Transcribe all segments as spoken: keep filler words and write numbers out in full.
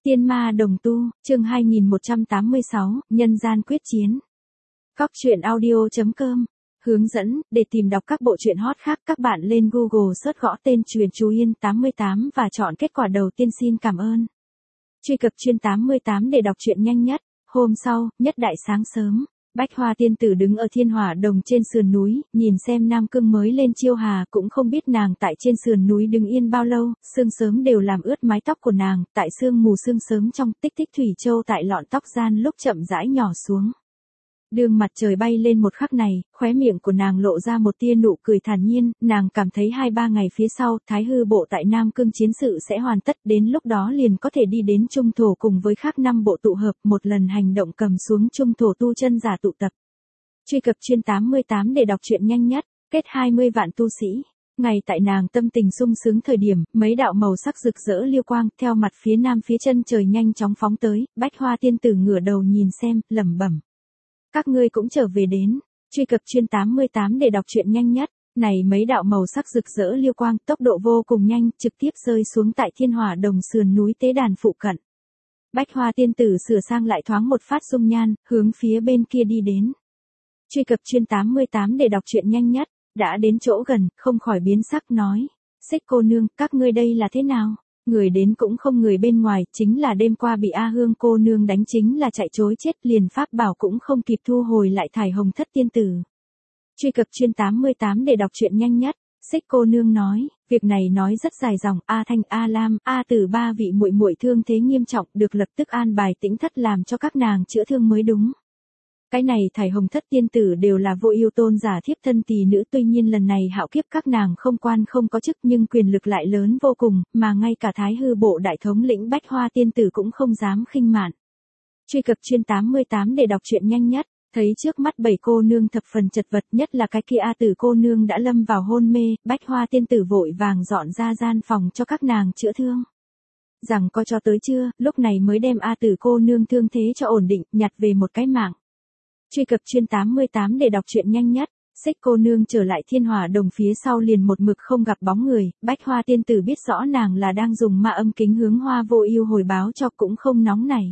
Tiên ma đồng tu, chương hai nghìn một trăm tám mươi sáu, nhân gian quyết chiến. Cóc truyện audio chấm com. Hướng dẫn, để tìm đọc các bộ truyện hot khác các bạn lên Google search gõ tên Truyện Chú Yên tám mươi tám và chọn kết quả đầu tiên. Xin cảm ơn. Truy cập Truyện tám mươi tám để đọc truyện nhanh nhất. Hôm sau, nhất đại sáng sớm, Bách Hoa tiên tử đứng ở Thiên Hỏa Đồng trên sườn núi, nhìn xem Nam Cương mới lên chiêu hà, cũng không biết nàng tại trên sườn núi đứng yên bao lâu, sương sớm đều làm ướt mái tóc của nàng, tại sương mù sương sớm trong, tích tích thủy châu tại lọn tóc gian lúc chậm rãi nhỏ xuống. Đường mặt trời bay lên một khắc này, khóe miệng của nàng lộ ra một tia nụ cười thản nhiên, nàng cảm thấy hai ba ngày phía sau, Thái Hư bộ tại Nam Cương chiến sự sẽ hoàn tất, đến lúc đó liền có thể đi đến Trung Thổ cùng với khác năm bộ tụ hợp, một lần hành động cầm xuống Trung Thổ tu chân giả tụ tập. Truy cập Truyện tám mươi tám để đọc truyện nhanh nhất, kết hai mươi vạn tu sĩ. Ngày tại nàng tâm tình sung sướng thời điểm, mấy đạo màu sắc rực rỡ liêu quang, theo mặt phía nam phía chân trời nhanh chóng phóng tới, Bách Hoa tiên tử ngửa đầu nhìn xem, lẩm bẩm. Các ngươi cũng trở về đến. Truy cập Truyện tám mươi tám để đọc truyện nhanh nhất. Này mấy đạo màu sắc rực rỡ liêu quang, tốc độ vô cùng nhanh, trực tiếp rơi xuống tại Thiên Hỏa Đồng sườn núi tế đàn phụ cận. Bách Hoa tiên tử sửa sang lại thoáng một phát dung nhan, hướng phía bên kia đi đến. Truy cập Truyện tám mươi tám để đọc truyện nhanh nhất. Đã đến chỗ gần, không khỏi biến sắc nói. Xích cô nương, các ngươi đây là thế nào? Người đến cũng không người bên ngoài, chính là đêm qua bị A Hương cô nương đánh, chính là chạy chối chết, liền pháp bảo cũng không kịp thu hồi lại. Thải Hồng Thất tiên tử. Truy cập Truyện tám mươi tám để đọc truyện nhanh nhất. Xích cô nương nói, việc này nói rất dài dòng, A Thanh, A Lam, A Tử ba vị muội muội thương thế nghiêm trọng, được lập tức an bài Tĩnh Thất làm cho các nàng chữa thương mới đúng. Cái này Thải Hồng Thất tiên tử đều là vô ưu tôn giả thiếp thân tỷ nữ, tuy nhiên lần này hạo kiếp các nàng không quan không có chức nhưng quyền lực lại lớn vô cùng, mà ngay cả Thái Hư bộ đại thống lĩnh Bách Hoa tiên tử cũng không dám khinh mạn. Truy cập Truyện tám mươi tám để đọc truyện nhanh nhất, thấy trước mắt bảy cô nương thập phần chật vật, nhất là cái kia A Tử cô nương đã lâm vào hôn mê, Bách Hoa tiên tử vội vàng dọn ra gian phòng cho các nàng chữa thương. Rằng có cho tới trưa, lúc này mới đem A Tử cô nương thương thế cho ổn định, nhặt về một cái mạng. Truy cập Truyện tám mươi tám để đọc truyện nhanh nhất. Xích cô nương trở lại Thiên Hỏa Đồng phía sau liền một mực không gặp bóng người, Bách Hoa tiên tử biết rõ nàng là đang dùng ma âm kính hướng Hoa Vô Ưu hồi báo cho, cũng không nóng này.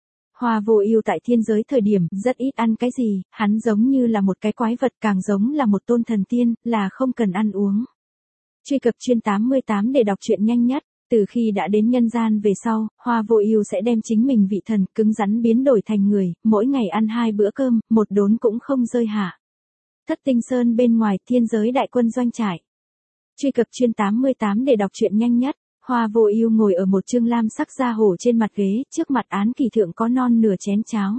Hoa Vô Ưu tại thiên giới thời điểm rất ít ăn cái gì, hắn giống như là một cái quái vật, càng giống là một tôn thần tiên, là không cần ăn uống. Truy cập Truyện tám mươi tám để đọc truyện nhanh nhất. Từ khi đã đến nhân gian về sau, Hoa Vô Ưu sẽ đem chính mình vị thần cứng rắn biến đổi thành người, mỗi ngày ăn hai bữa cơm, một đốn cũng không rơi hạ. Thất Tinh Sơn bên ngoài, thiên giới đại quân doanh trại. Truy cập Truyện tám mươi tám để đọc truyện nhanh nhất. Hoa Vô Ưu ngồi ở một chương lam sắc da hổ trên mặt ghế, trước mặt án kỳ thượng có non nửa chén cháo.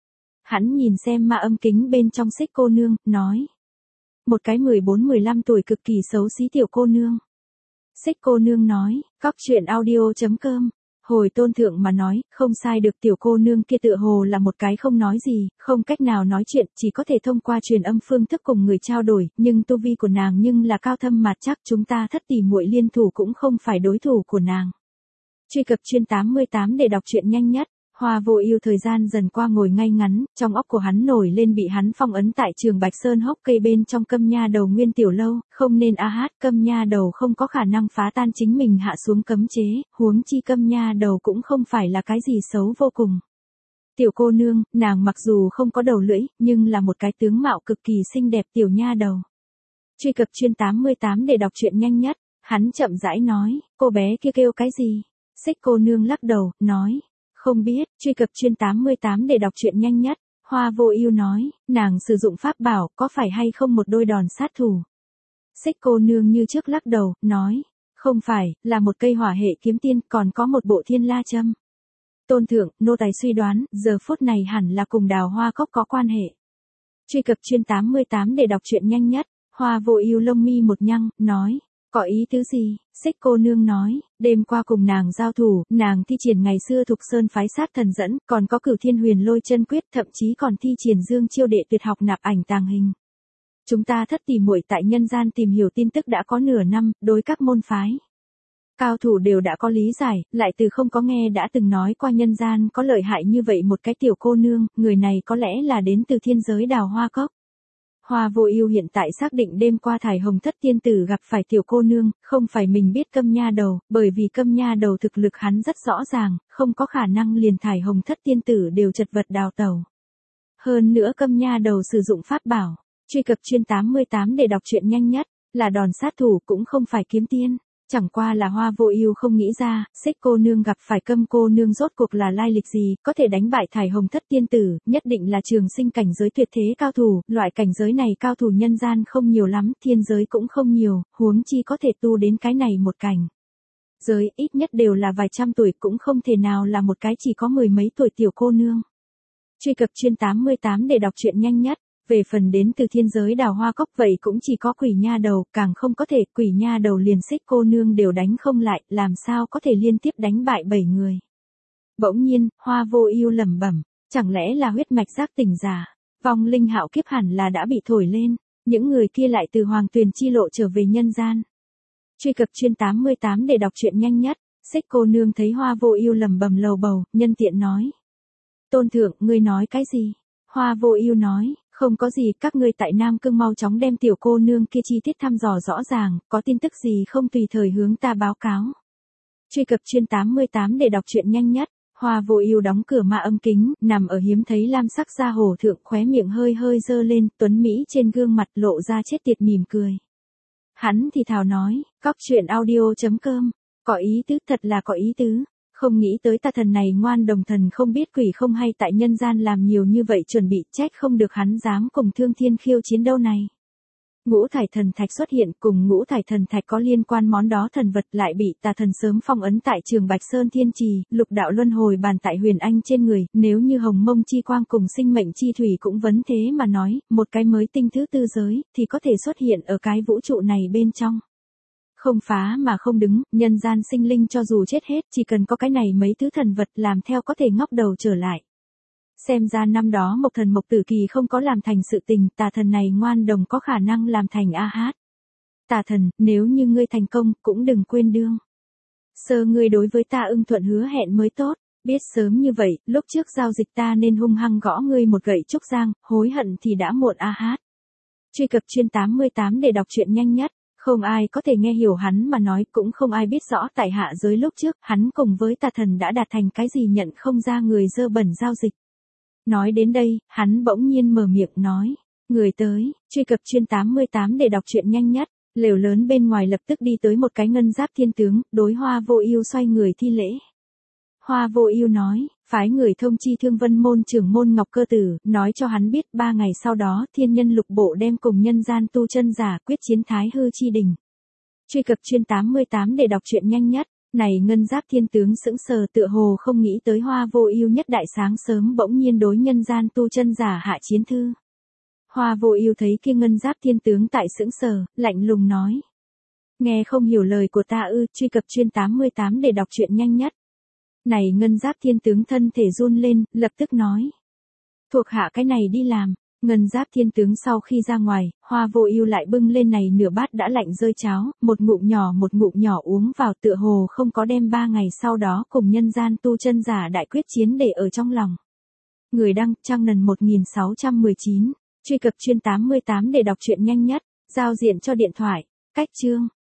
Hắn nhìn xem ma âm kính bên trong Xích cô nương, nói: "Một cái mười bốn mười lăm tuổi cực kỳ xấu xí tiểu cô nương." Xích cô nương nói, cóc truyện audio chấm com. Hồi tôn thượng mà nói, không sai được, tiểu cô nương kia tựa hồ là một cái không nói gì, không cách nào nói chuyện, chỉ có thể thông qua truyền âm phương thức cùng người trao đổi, nhưng tu vi của nàng nhưng là cao thâm mạt chắc, chúng ta thất tỷ muội liên thủ cũng không phải đối thủ của nàng. Truy cập Truyện tám mươi tám để đọc truyện nhanh nhất. Hoa Vô Ưu thời gian dần qua ngồi ngay ngắn, trong óc của hắn nổi lên bị hắn phong ấn tại Trường Bạch Sơn hốc cây bên trong Câm Nha Đầu Nguyên tiểu lâu, không nên a hát, Câm Nha Đầu không có khả năng phá tan chính mình hạ xuống cấm chế, huống chi Câm Nha Đầu cũng không phải là cái gì xấu vô cùng. Tiểu cô nương, nàng mặc dù không có đầu lưỡi, nhưng là một cái tướng mạo cực kỳ xinh đẹp tiểu nha đầu. Truy cập Truyện tám mươi tám để đọc truyện nhanh nhất, hắn chậm rãi nói, cô bé kia kêu cái gì? Xích cô nương lắc đầu, nói: "Không biết." Truy cập Truyện tám mươi tám để đọc truyện nhanh nhất. Hoa Vô Ưu nói, nàng sử dụng pháp bảo, có phải hay không một đôi đòn sát thủ? Xích cô nương như trước lắc đầu, nói: "Không phải, là một cây hỏa hệ kiếm tiên, còn có một bộ thiên la châm." Tôn thượng, nô tài suy đoán, giờ phút này hẳn là cùng Đào Hoa Cốc có quan hệ. Truy cập Truyện tám mươi tám để đọc truyện nhanh nhất. Hoa Vô Ưu lông mi một nhăn, nói: "Có ý tứ gì?" Xích cô nương nói, đêm qua cùng nàng giao thủ, nàng thi triển ngày xưa Thục Sơn phái sát thần dẫn, còn có Cửu Thiên Huyền Lôi chân quyết, thậm chí còn thi triển Dương chiêu đệ tuyệt học nạp ảnh tàng hình. Chúng ta thất tỷ muội tại nhân gian tìm hiểu tin tức đã có nửa năm, đối các môn phái cao thủ đều đã có lý giải, lại từ không có nghe đã từng nói qua nhân gian có lợi hại như vậy một cái tiểu cô nương, người này có lẽ là đến từ thiên giới Đào Hoa Cốc. Hoa Vô Ưu hiện tại xác định đêm qua Thải Hồng Thất tiên tử gặp phải tiểu cô nương, không phải mình biết Câm Nha Đầu, bởi vì Câm Nha Đầu thực lực hắn rất rõ ràng, không có khả năng liền Thải Hồng Thất tiên tử đều chật vật đào tẩu. Hơn nữa Câm Nha Đầu sử dụng pháp bảo, truy cập chuyên tám mươi tám để đọc truyện nhanh nhất, là đòn sát thủ cũng không phải kiếm tiên. Chẳng qua là Hoa Vô Ưu không nghĩ ra, Xích cô nương gặp phải Câm cô nương rốt cuộc là lai lịch gì, có thể đánh bại Thải Hồng Thất tiên tử, nhất định là trường sinh cảnh giới tuyệt thế cao thủ, loại cảnh giới này cao thủ nhân gian không nhiều lắm, thiên giới cũng không nhiều, huống chi có thể tu đến cái này một cảnh. Giới ít nhất đều là vài trăm tuổi, cũng không thể nào là một cái chỉ có mười mấy tuổi tiểu cô nương. Truy cập chuyên tám mươi tám để đọc truyện nhanh nhất. Về phần đến từ thiên giới Đào Hoa Cốc vậy cũng chỉ có Quỷ Nha Đầu, càng không có thể, Quỷ Nha Đầu liền Xích cô nương đều đánh không lại, làm sao có thể liên tiếp đánh bại bảy người. Bỗng nhiên, Hoa Vô Ưu lẩm bẩm, chẳng lẽ là huyết mạch giác tỉnh giả, vong linh hạo kiếp hẳn là đã bị thổi lên, những người kia lại từ Hoàng Tuyền chi lộ trở về nhân gian. Truy cập chuyên tám mươi tám để đọc truyện nhanh nhất. Xích cô nương thấy Hoa Vô Ưu lẩm bẩm lầu bầu, nhân tiện nói: "Tôn thượng, ngươi nói cái gì?" Hoa Vô Ưu nói: "Không có gì, các ngươi tại Nam Cương mau chóng đem tiểu cô nương kia chi tiết thăm dò rõ ràng, có tin tức gì không tùy thời hướng ta báo cáo." Truy cập chuyên tám mươi tám để đọc truyện nhanh nhất. Hoa Vô Ưu đóng cửa ma âm kính, nằm ở hiếm thấy lam sắc da hổ thượng, khóe miệng hơi hơi giơ lên, tuấn mỹ trên gương mặt lộ ra chết tiệt mỉm cười. Hắn thì thào nói: "Cóc truyện audio chấm com, có ý tứ, thật là có ý tứ. Không nghĩ tới tà thần này ngoan đồng thần không biết quỷ không hay tại nhân gian làm nhiều như vậy chuẩn bị, trách không được hắn dám cùng Thương Thiên khiêu chiến đâu này." Ngũ thải thần thạch xuất hiện, cùng ngũ thải thần thạch có liên quan món đó thần vật lại bị tà thần sớm phong ấn tại Trường Bạch Sơn Thiên Trì, lục đạo luân hồi bàn tại Huyền Anh trên người, nếu như hồng mông chi quang cùng sinh mệnh chi thủy cũng vấn thế mà nói, một cái mới tinh thứ tư giới, thì có thể xuất hiện ở cái vũ trụ này bên trong. Không phá mà không đứng, nhân gian sinh linh cho dù chết hết, chỉ cần có cái này mấy thứ thần vật làm theo có thể ngóc đầu trở lại. Xem ra năm đó Mộc Thần Mộc Tử Kỳ không có làm thành sự tình, tà thần này ngoan đồng có khả năng làm thành a hát. Tà thần, nếu như ngươi thành công, cũng đừng quên đương sơ ngươi đối với ta ưng thuận hứa hẹn mới tốt, biết sớm như vậy, lúc trước giao dịch ta nên hung hăng gõ ngươi một gậy trúc giang, hối hận thì đã muộn a hát. Truy cập chuyên tám mươi tám để đọc truyện nhanh nhất. Không ai có thể nghe hiểu hắn mà nói, cũng không ai biết rõ tại hạ giới lúc trước, hắn cùng với tà thần đã đạt thành cái gì nhận không ra người dơ bẩn giao dịch. Nói đến đây, hắn bỗng nhiên mở miệng nói: "Người tới." Truy cập chuyên tám mươi tám để đọc truyện nhanh nhất. Lều lớn bên ngoài lập tức đi tới một cái ngân giáp thiên tướng, đối Hoa Vô Ưu xoay người thi lễ. Hoa Vô Ưu nói: "Phái người thông chi Thương Vân môn trưởng môn Ngọc Cơ Tử, nói cho hắn biết ba ngày sau đó thiên nhân lục bộ đem cùng nhân gian tu chân giả quyết chiến Thái Hư chi đỉnh." Truy cập chuyên tám mươi tám để đọc truyện nhanh nhất. Này ngân giáp thiên tướng sững sờ, tựa hồ không nghĩ tới Hoa Vô Ưu nhất đại sáng sớm bỗng nhiên đối nhân gian tu chân giả hạ chiến thư. Hoa Vô Ưu thấy kia ngân giáp thiên tướng tại sững sờ, lạnh lùng nói: "Nghe không hiểu lời của ta ư?" Truy cập chuyên tám mươi tám để đọc truyện nhanh nhất. Này ngân giáp thiên tướng thân thể run lên, lập tức nói: "Thuộc hạ cái này đi làm." Ngân giáp thiên tướng sau khi ra ngoài, Hoa Vô Ưu lại bưng lên này nửa bát đã lạnh rơi cháo, một ngụm nhỏ một ngụm nhỏ uống vào, tựa hồ không có đem ba ngày sau đó cùng nhân gian tu chân giả đại quyết chiến để ở trong lòng. Người đăng, Trang Nần một nghìn sáu trăm mười chín. Truy cập chuyên tám mươi tám để đọc truyện nhanh nhất. Giao diện cho điện thoại. Cách chương.